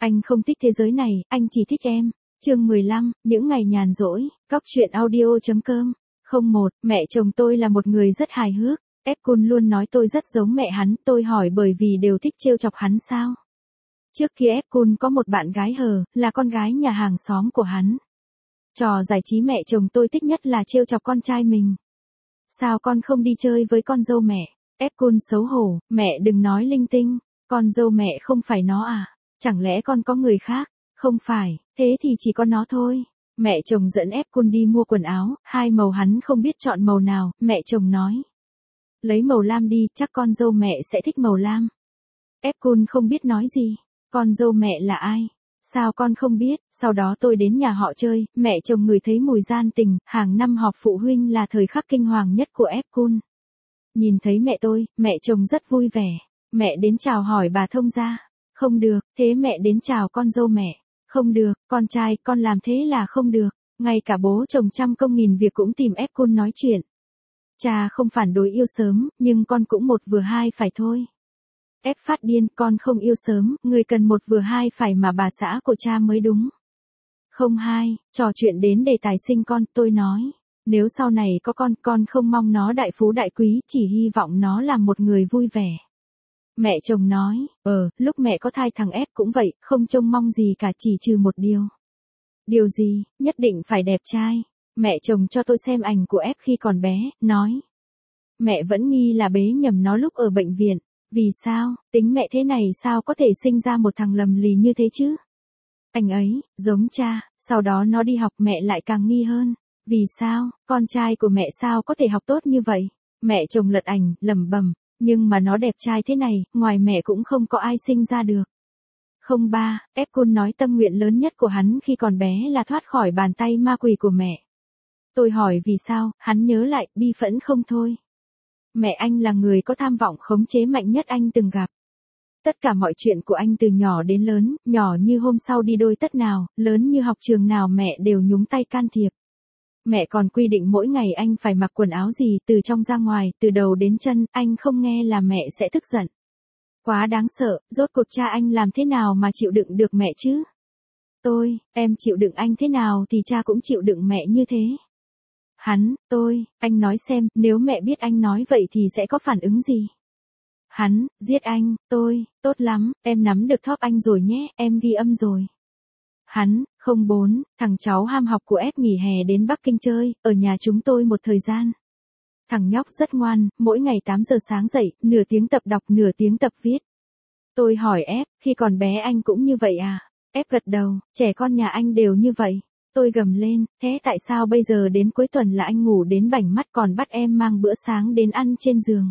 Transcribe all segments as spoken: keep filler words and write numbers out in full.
Anh không thích thế giới này, anh chỉ thích em. Chương mười lăm, những ngày nhàn rỗi, Cóc truyện audio chấm com. Không một, mẹ chồng tôi là một người rất hài hước. Epcun luôn nói tôi rất giống mẹ hắn, tôi hỏi bởi vì đều thích trêu chọc hắn sao. Trước kia Epcun có một bạn gái hờ, là con gái nhà hàng xóm của hắn. Trò giải trí mẹ chồng tôi thích nhất là trêu chọc con trai mình. Sao con không đi chơi với con dâu mẹ? Epcun xấu hổ, mẹ đừng nói linh tinh, con dâu mẹ không phải nó à? Chẳng lẽ con có người khác? Không phải, thế thì chỉ có nó thôi. Mẹ chồng dẫn Epcun đi mua quần áo, hai màu hắn không biết chọn màu nào, mẹ chồng nói. Lấy màu lam đi, chắc con dâu mẹ sẽ thích màu lam. Epcun không biết nói gì, con dâu mẹ là ai? Sao con không biết? Sau đó tôi đến nhà họ chơi, mẹ chồng ngửi thấy mùi gian tình, hàng năm họp phụ huynh là thời khắc kinh hoàng nhất của Epcun. Nhìn thấy mẹ tôi, mẹ chồng rất vui vẻ. Mẹ đến chào hỏi bà thông gia. Không được, thế mẹ đến chào con dâu mẹ. Không được, con trai, con làm thế là không được. Ngay cả bố chồng trăm công nghìn việc cũng tìm Epcun nói chuyện. Cha không phản đối yêu sớm, nhưng con cũng một vừa hai phải thôi. Ép phát điên, con không yêu sớm, người cần một vừa hai phải mà bà xã của cha mới đúng. Không hai, trò chuyện đến đề tài sinh con, tôi nói. Nếu sau này có con, con không mong nó đại phú đại quý, chỉ hy vọng nó là một người vui vẻ. Mẹ chồng nói, ờ, lúc mẹ có thai thằng ép cũng vậy, không trông mong gì cả chỉ trừ một điều. Điều gì, nhất định phải đẹp trai. Mẹ chồng cho tôi xem ảnh của ép khi còn bé, nói. Mẹ vẫn nghi là bế nhầm nó lúc ở bệnh viện. Vì sao, tính mẹ thế này sao có thể sinh ra một thằng lầm lì như thế chứ? Anh ấy, giống cha, sau đó nó đi học mẹ lại càng nghi hơn. Vì sao, con trai của mẹ sao có thể học tốt như vậy? Mẹ chồng lật ảnh, lẩm bẩm, nhưng mà nó đẹp trai thế này, ngoài mẹ cũng không có ai sinh ra được. Không ba, Epcun nói tâm nguyện lớn nhất của hắn khi còn bé là thoát khỏi bàn tay ma quỷ của mẹ. Tôi hỏi vì sao, hắn nhớ lại, bi phẫn không thôi. Mẹ anh là người có tham vọng khống chế mạnh nhất anh từng gặp. Tất cả mọi chuyện của anh từ nhỏ đến lớn, nhỏ như hôm sau đi đôi tất nào, lớn như học trường nào mẹ đều nhúng tay can thiệp. Mẹ còn quy định mỗi ngày anh phải mặc quần áo gì, từ trong ra ngoài, từ đầu đến chân, anh không nghe là mẹ sẽ tức giận. Quá đáng sợ, rốt cuộc cha anh làm thế nào mà chịu đựng được mẹ chứ? Tôi, em chịu đựng anh thế nào thì cha cũng chịu đựng mẹ như thế. Hắn, tôi, anh nói xem, nếu mẹ biết anh nói vậy thì sẽ có phản ứng gì? Hắn, giết anh, tôi, tốt lắm, em nắm được thóp anh rồi nhé, em ghi âm rồi. Hắn, không bốn, thằng cháu ham học của ép nghỉ hè đến Bắc Kinh chơi, ở nhà chúng tôi một thời gian. Thằng nhóc rất ngoan, mỗi ngày tám giờ sáng dậy, nửa tiếng tập đọc nửa tiếng tập viết. Tôi hỏi ép, khi còn bé anh cũng như vậy à? Ép gật đầu, trẻ con nhà anh đều như vậy. Tôi gầm lên, thế tại sao bây giờ đến cuối tuần là anh ngủ đến bảnh mắt còn bắt em mang bữa sáng đến ăn trên giường?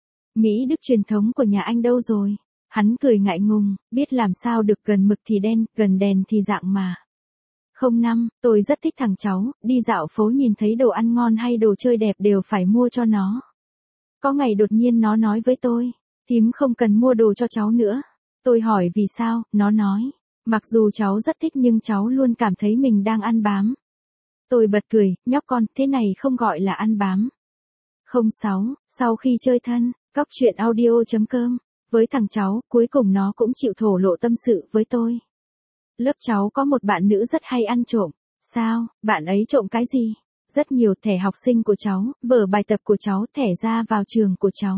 Mỹ Đức truyền thống của nhà anh đâu rồi? Hắn cười ngại ngùng, biết làm sao được gần mực thì đen, gần đèn thì dạng mà. Không năm, tôi rất thích thằng cháu, đi dạo phố nhìn thấy đồ ăn ngon hay đồ chơi đẹp đều phải mua cho nó. Có ngày đột nhiên nó nói với tôi, thím không cần mua đồ cho cháu nữa. Tôi hỏi vì sao, nó nói. Mặc dù cháu rất thích nhưng cháu luôn cảm thấy mình đang ăn bám. Tôi bật cười, nhóc con, thế này không gọi là ăn bám. Không sáu, sau khi chơi thân, Cóc truyện audio chấm com, với thằng cháu, cuối cùng nó cũng chịu thổ lộ tâm sự với tôi. Lớp cháu có một bạn nữ rất hay ăn trộm. Sao, bạn ấy trộm cái gì? Rất nhiều thẻ học sinh của cháu, vở bài tập của cháu, thẻ ra vào trường của cháu.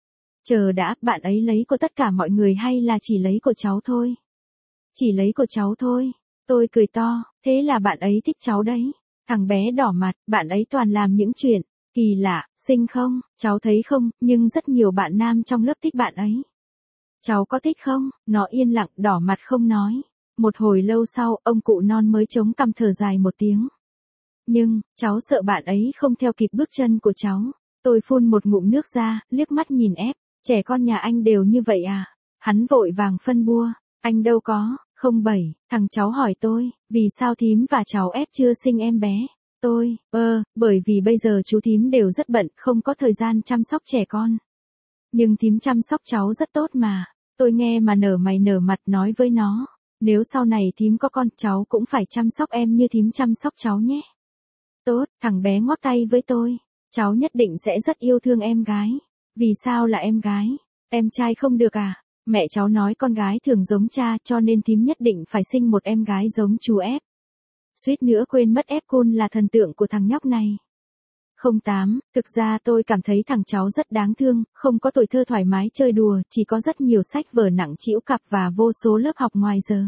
Chờ đã, bạn ấy lấy của tất cả mọi người hay là chỉ lấy của cháu thôi? Chỉ lấy của cháu thôi. Tôi cười to, thế là bạn ấy thích cháu đấy. Thằng bé đỏ mặt, bạn ấy toàn làm những chuyện kỳ lạ, xinh không, cháu thấy không, nhưng rất nhiều bạn nam trong lớp thích bạn ấy. Cháu có thích không? Nó yên lặng, đỏ mặt không nói. Một hồi lâu sau, ông cụ non mới chống cằm thở dài một tiếng. Nhưng, cháu sợ bạn ấy không theo kịp bước chân của cháu. Tôi phun một ngụm nước ra, liếc mắt nhìn ép, trẻ con nhà anh đều như vậy à? Hắn vội vàng phân bua, anh đâu có. Không bảy, thằng cháu hỏi tôi, vì sao thím và cháu ép chưa sinh em bé? Tôi, ơ, bởi vì bây giờ chú thím đều rất bận, không có thời gian chăm sóc trẻ con. Nhưng thím chăm sóc cháu rất tốt mà. Tôi nghe mà nở mày nở mặt nói với nó, nếu sau này thím có con, cháu cũng phải chăm sóc em như thím chăm sóc cháu nhé. Tốt, thằng bé ngoắc tay với tôi, cháu nhất định sẽ rất yêu thương em gái. Vì sao là em gái? Em trai không được à? Mẹ cháu nói con gái thường giống cha cho nên thím nhất định phải sinh một em gái giống chú ép. Suýt nữa quên mất ép Kun là thần tượng của thằng nhóc này. Không tám, thực ra tôi cảm thấy thằng cháu rất đáng thương, không có tuổi thơ thoải mái chơi đùa, chỉ có rất nhiều sách vở nặng trĩu cặp và vô số lớp học ngoài giờ.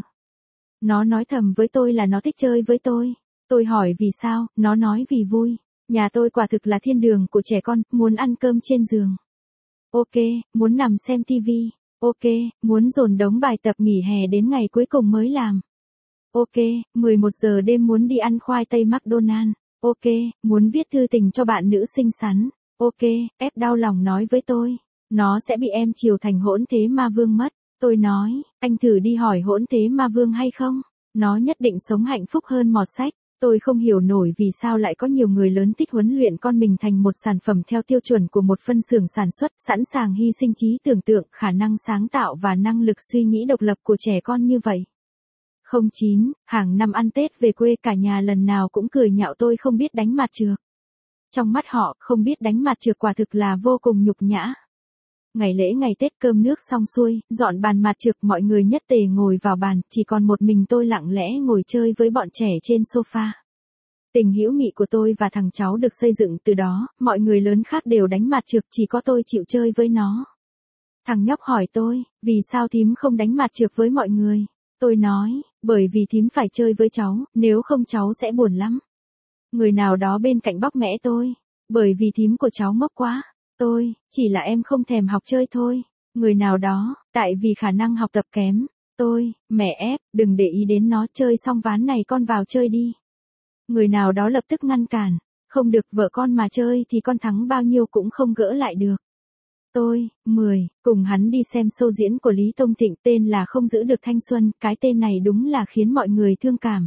Nó nói thầm với tôi là nó thích chơi với tôi. Tôi hỏi vì sao, nó nói vì vui. Nhà tôi quả thực là thiên đường của trẻ con, muốn ăn cơm trên giường. Ok, muốn nằm xem tivi. Ok, muốn dồn đống bài tập nghỉ hè đến ngày cuối cùng mới làm. Ok, mười một giờ đêm muốn đi ăn khoai tây McDonald's. Ok, muốn viết thư tình cho bạn nữ xinh xắn. Ok, ép đau lòng nói với tôi. Nó sẽ bị em chiều thành hỗn thế ma vương mất. Tôi nói, anh thử đi hỏi hỗn thế ma vương hay không? Nó nhất định sống hạnh phúc hơn mọt sách. Tôi không hiểu nổi vì sao lại có nhiều người lớn thích huấn luyện con mình thành một sản phẩm theo tiêu chuẩn của một phân xưởng sản xuất, sẵn sàng hy sinh trí tưởng tượng, khả năng sáng tạo và năng lực suy nghĩ độc lập của trẻ con như vậy. Không chín, hàng năm ăn Tết về quê cả nhà lần nào cũng cười nhạo tôi không biết đánh mặt trược. Trong mắt họ, không biết đánh mặt trược quả thực là vô cùng nhục nhã. Ngày lễ ngày Tết cơm nước xong xuôi, dọn bàn mặt trược mọi người nhất tề ngồi vào bàn, chỉ còn một mình tôi lặng lẽ ngồi chơi với bọn trẻ trên sofa. Tình hữu nghị của tôi và thằng cháu được xây dựng từ đó, mọi người lớn khác đều đánh mặt trược chỉ có tôi chịu chơi với nó. Thằng nhóc hỏi tôi, vì sao thím không đánh mặt trược với mọi người? Tôi nói, bởi vì thím phải chơi với cháu, nếu không cháu sẽ buồn lắm. Người nào đó bên cạnh bóc mẽ tôi, bởi vì thím của cháu ngốc quá. Tôi, chỉ là em không thèm học chơi thôi. Người nào đó, tại vì khả năng học tập kém. Tôi, mẹ ép, đừng để ý đến nó, chơi xong ván này con vào chơi đi. Người nào đó lập tức ngăn cản, không được, vợ con mà chơi thì con thắng bao nhiêu cũng không gỡ lại được. Tôi, mười, cùng hắn đi xem show diễn của Lý Tông Thịnh tên là Không Giữ Được Thanh Xuân, cái tên này đúng là khiến mọi người thương cảm.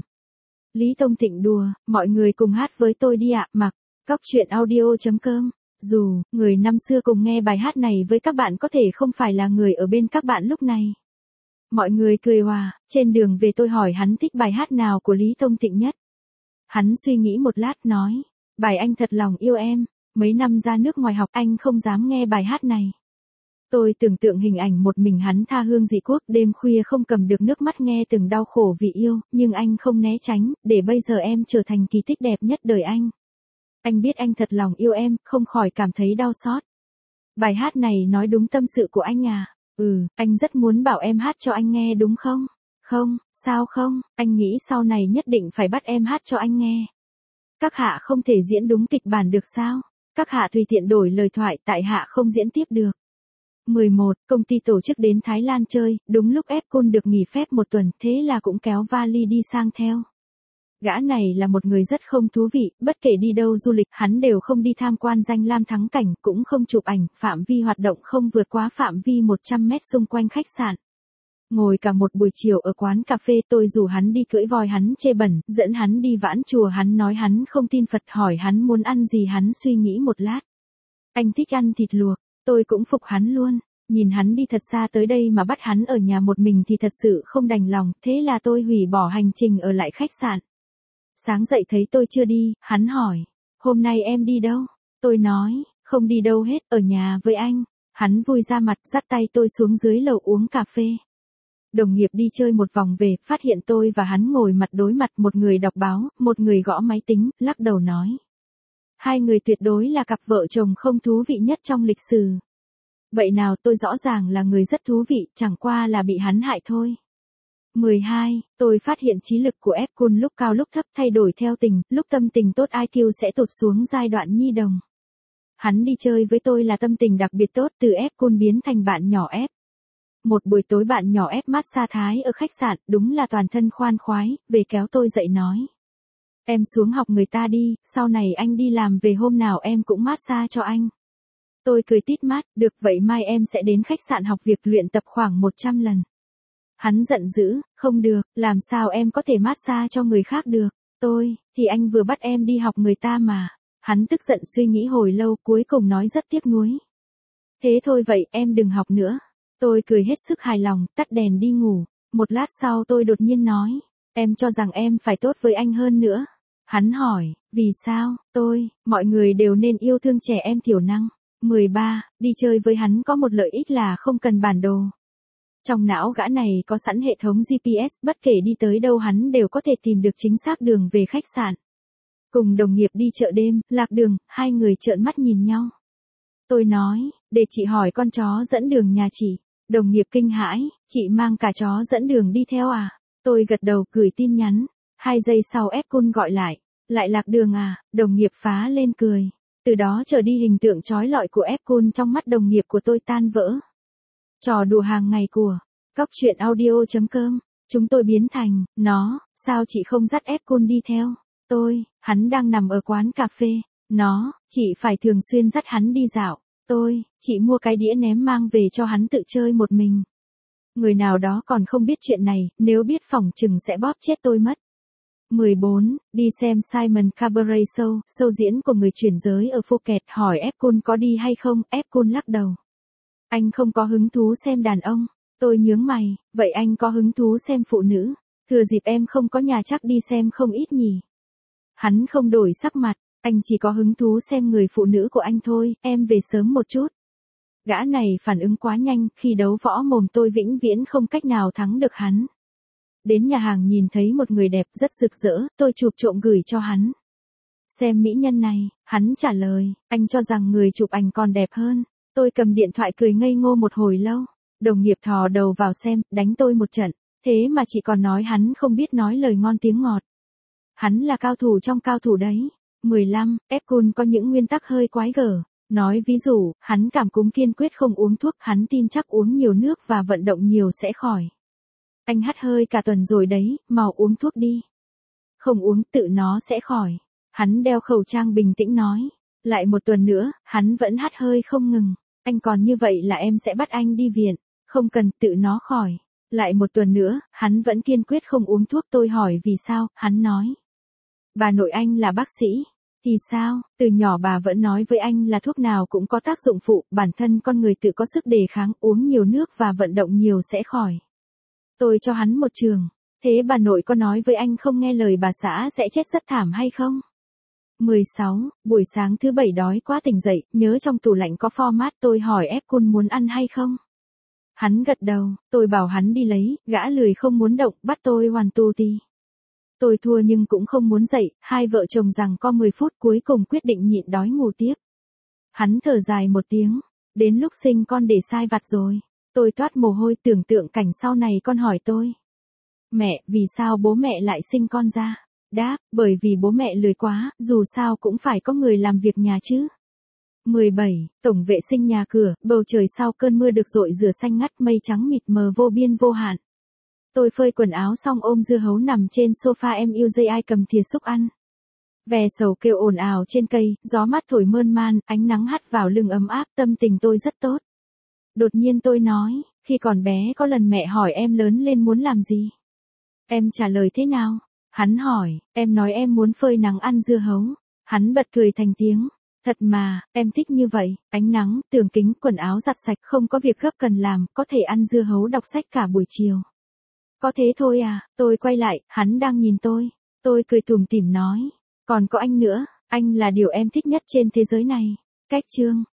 Lý Tông Thịnh đùa, mọi người cùng hát với tôi đi ạ, mặc, góc chuyện audio chấm com. Dù, người năm xưa cùng nghe bài hát này với các bạn có thể không phải là người ở bên các bạn lúc này. Mọi người cười hòa, trên đường về tôi hỏi hắn thích bài hát nào của Lý Tông Thịnh nhất. Hắn suy nghĩ một lát nói, bài Anh Thật Lòng Yêu Em, mấy năm ra nước ngoài học anh không dám nghe bài hát này. Tôi tưởng tượng hình ảnh một mình hắn tha hương dị quốc đêm khuya không cầm được nước mắt nghe từng đau khổ vì yêu, nhưng anh không né tránh, để bây giờ em trở thành kỳ tích đẹp nhất đời anh. Anh biết anh thật lòng yêu em, không khỏi cảm thấy đau xót. Bài hát này nói đúng tâm sự của anh à? Ừ, anh rất muốn bảo em hát cho anh nghe đúng không? Không, sao không, anh nghĩ sau này nhất định phải bắt em hát cho anh nghe. Các hạ không thể diễn đúng kịch bản được sao? Các hạ tùy tiện đổi lời thoại, tại hạ không diễn tiếp được. mười một, công ty tổ chức đến Thái Lan chơi, đúng lúc ép Kun được nghỉ phép một tuần, thế là cũng kéo vali đi sang theo. Gã này là một người rất không thú vị, bất kể đi đâu du lịch, hắn đều không đi tham quan danh lam thắng cảnh, cũng không chụp ảnh, phạm vi hoạt động không vượt quá phạm vi một trăm mét xung quanh khách sạn. Ngồi cả một buổi chiều ở quán cà phê, tôi rủ hắn đi cưỡi voi, hắn chê bẩn, dẫn hắn đi vãn chùa, hắn nói hắn không tin Phật, hỏi hắn muốn ăn gì, hắn suy nghĩ một lát. Anh thích ăn thịt luộc, tôi cũng phục hắn luôn. Nhìn hắn đi thật xa tới đây mà bắt hắn ở nhà một mình thì thật sự không đành lòng, thế là tôi hủy bỏ hành trình ở lại khách sạn. Sáng dậy thấy tôi chưa đi, hắn hỏi, hôm nay em đi đâu? Tôi nói, không đi đâu hết, ở nhà với anh. Hắn vui ra mặt, dắt tay tôi xuống dưới lầu uống cà phê. Đồng nghiệp đi chơi một vòng về, phát hiện tôi và hắn ngồi mặt đối mặt, một người đọc báo, một người gõ máy tính, lắc đầu nói. Hai người tuyệt đối là cặp vợ chồng không thú vị nhất trong lịch sử. Vậy nào, tôi rõ ràng là người rất thú vị, chẳng qua là bị hắn hại thôi. mười hai, tôi phát hiện trí lực của ép Kun lúc cao lúc thấp thay đổi theo tình, lúc tâm tình tốt i kiu sẽ tụt xuống giai đoạn nhi đồng. Hắn đi chơi với tôi là tâm tình đặc biệt tốt, từ ép Kun biến thành bạn nhỏ ép. Một buổi tối bạn nhỏ ép massage Thái ở khách sạn, đúng là toàn thân khoan khoái, về kéo tôi dậy nói. Em xuống học người ta đi, sau này anh đi làm về hôm nào em cũng massage cho anh. Tôi cười tít mắt, được vậy mai em sẽ đến khách sạn học việc luyện tập khoảng một trăm lần. Hắn giận dữ, không được, làm sao em có thể massage cho người khác được, tôi, thì anh vừa bắt em đi học người ta mà. Hắn tức giận suy nghĩ hồi lâu cuối cùng nói rất tiếc nuối. Thế thôi vậy, em đừng học nữa. Tôi cười hết sức hài lòng, tắt đèn đi ngủ. Một lát sau tôi đột nhiên nói, em cho rằng em phải tốt với anh hơn nữa. Hắn hỏi, vì sao, tôi, mọi người đều nên yêu thương trẻ em thiểu năng. mười ba, đi chơi với hắn có một lợi ích là không cần bản đồ. Trong não gã này có sẵn hệ thống giê pê ét, bất kể đi tới đâu hắn đều có thể tìm được chính xác đường về khách sạn. Cùng đồng nghiệp đi chợ đêm, lạc đường, hai người trợn mắt nhìn nhau. Tôi nói, để chị hỏi con chó dẫn đường nhà chị. Đồng nghiệp kinh hãi, chị mang cả chó dẫn đường đi theo à? Tôi gật đầu gửi tin nhắn. Hai giây sau ép cun gọi lại. Lại lạc đường à? Đồng nghiệp phá lên cười. Từ đó trở đi hình tượng trói lọi của ép cun trong mắt đồng nghiệp của tôi tan vỡ. Trò đùa hàng ngày của Cóc truyện audio chấm com. Chúng tôi biến thành, nó, sao chị không dắt ép cun đi theo? Tôi, hắn đang nằm ở quán cà phê. Nó, chị phải thường xuyên dắt hắn đi dạo. Tôi, chị mua cái đĩa ném mang về cho hắn tự chơi một mình. Người nào đó còn không biết chuyện này, nếu biết phỏng chừng sẽ bóp chết tôi mất. mười bốn. Đi xem Simon Cabaret Show, show diễn của người chuyển giới ở Phuket, hỏi ép cun có đi hay không, ép cun lắc đầu. Anh không có hứng thú xem đàn ông. Tôi nhướng mày, vậy anh có hứng thú xem phụ nữ? Thừa dịp em không có nhà chắc đi xem không ít nhỉ. Hắn không đổi sắc mặt, anh chỉ có hứng thú xem người phụ nữ của anh thôi, em về sớm một chút. Gã này phản ứng quá nhanh, khi đấu võ mồm tôi vĩnh viễn không cách nào thắng được hắn. Đến nhà hàng nhìn thấy một người đẹp rất rực rỡ, tôi chụp trộm gửi cho hắn. Xem mỹ nhân này, hắn trả lời, anh cho rằng người chụp ảnh còn đẹp hơn. Tôi cầm điện thoại cười ngây ngô một hồi lâu. Đồng nghiệp thò đầu vào xem, đánh tôi một trận. Thế mà chỉ còn nói hắn không biết nói lời ngon tiếng ngọt. Hắn là cao thủ trong cao thủ đấy. mười lăm. ép cun có những nguyên tắc hơi quái gở. Nói ví dụ, hắn cảm cúm kiên quyết không uống thuốc, hắn tin chắc uống nhiều nước và vận động nhiều sẽ khỏi. Anh hắt hơi cả tuần rồi đấy, mau uống thuốc đi. Không uống tự nó sẽ khỏi. Hắn đeo khẩu trang bình tĩnh nói. Lại một tuần nữa, hắn vẫn hắt hơi không ngừng. Anh còn như vậy là em sẽ bắt anh đi viện. Không cần, tự nó khỏi. Lại một tuần nữa, hắn vẫn kiên quyết không uống thuốc. Tôi hỏi vì sao, hắn nói. Bà nội anh là bác sĩ. Thì sao, từ nhỏ bà vẫn nói với anh là thuốc nào cũng có tác dụng phụ, bản thân con người tự có sức đề kháng, uống nhiều nước và vận động nhiều sẽ khỏi. Tôi cho hắn một trường. Thế bà nội có nói với anh không nghe lời bà xã sẽ chết rất thảm hay không? mười sáu. Buổi sáng thứ bảy đói quá tỉnh dậy, nhớ trong tủ lạnh có format, tôi hỏi ép cun muốn ăn hay không? Hắn gật đầu, tôi bảo hắn đi lấy, gã lười không muốn động, bắt tôi hoàn tu ti. Tôi thua nhưng cũng không muốn dậy, hai vợ chồng rằng có mười phút cuối cùng quyết định nhịn đói ngủ tiếp. Hắn thở dài một tiếng, đến lúc sinh con để sai vặt rồi. Tôi toát mồ hôi tưởng tượng cảnh sau này con hỏi tôi. Mẹ, vì sao bố mẹ lại sinh con ra? Đáp, bởi vì bố mẹ lười quá, dù sao cũng phải có người làm việc nhà chứ. mười bảy. Tổng vệ sinh nhà cửa, bầu trời sau cơn mưa được rội rửa xanh ngắt, mây trắng mịt mờ vô biên vô hạn. Tôi phơi quần áo xong ôm dưa hấu nằm trên sofa, em yêu dây ai cầm thìa xúc ăn. Ve sầu kêu ồn ào trên cây, gió mát thổi mơn man, ánh nắng hắt vào lưng ấm áp, tâm tình tôi rất tốt. Đột nhiên tôi nói, khi còn bé có lần mẹ hỏi em lớn lên muốn làm gì? Em trả lời thế nào? Hắn hỏi, em nói em muốn phơi nắng ăn dưa hấu. Hắn bật cười thành tiếng. Thật mà, em thích như vậy, ánh nắng, tường kính, quần áo giặt sạch, không có việc gấp cần làm, có thể ăn dưa hấu đọc sách cả buổi chiều. Có thế thôi à, tôi quay lại, hắn đang nhìn tôi. Tôi cười tủm tỉm nói, còn có anh nữa, anh là điều em thích nhất trên thế giới này. Cách chương.